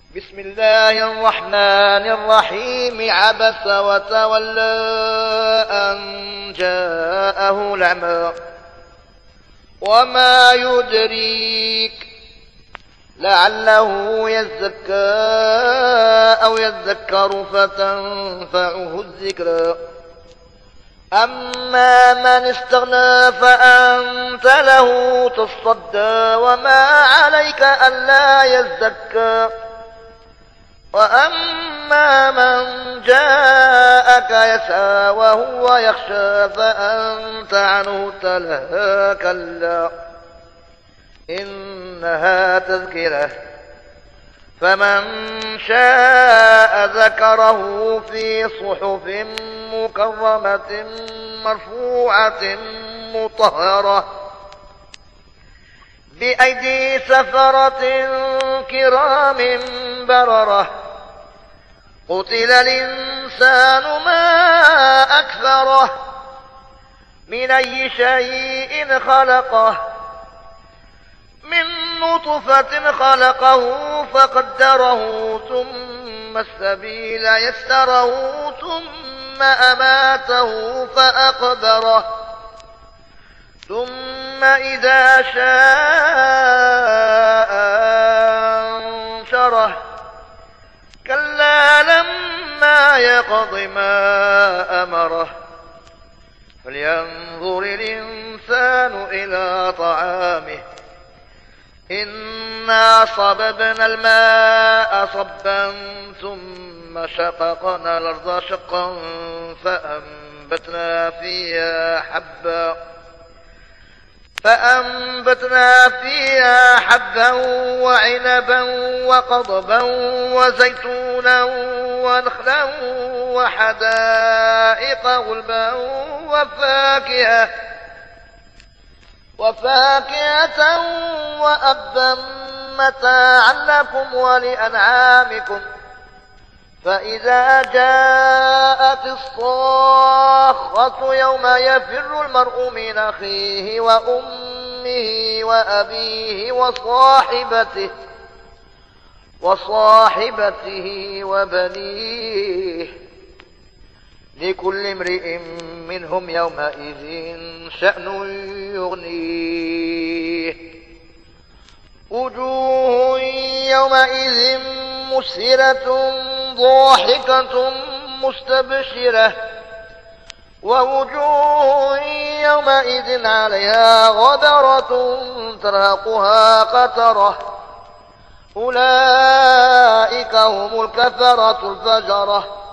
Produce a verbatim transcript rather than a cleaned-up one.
بسم الله الرحمن الرحيم عبس وتولى أن جاءه الأعمى وما يدريك لعله يزكى أو يذكر فتنفعه الذكرى أما من استغنى فأنت له تصدى وما عليك ألا يزكى وأما من جاءك يسعى وهو يخشى فأنت عنه تلهى كلا إنها تذكرة فمن شاء ذكره في صحف مكرمة مرفوعة مطهرة بأيدي سفرة كرام بررة قتل الإنسان ما أكفره من أي شيء خلقه من نطفة خلقه فقدره ثم السبيل يسره ثم أماته فأقبره ثم إذا شاء أنشره كلا لما يقض ما أمره فلينظر الإنسان إلى طعامه إنا صببنا الماء صبا ثم شققنا الأرض شقا فأنبتنا فيها حبا فأنبتنا فيها حبا وعنبا وقضبا وزيتونا ونخلا وحدائق غلبا وفاكهة وفاكهة وأبا متاعا لكم ولأنعامكم فإذا جاءت الصاخة يوم يفر المرء من أخيه وأمه وأبيه وصاحبته وصاحبته وبنيه لكل امرئ منهم يومئذ شأن يغنيه وجوه يومئذ مسهرة ضاحكة مستبشرة ووجوه يومئذ عليها غبرة ترهقها قترة أولئك هم الكفرة الفجرة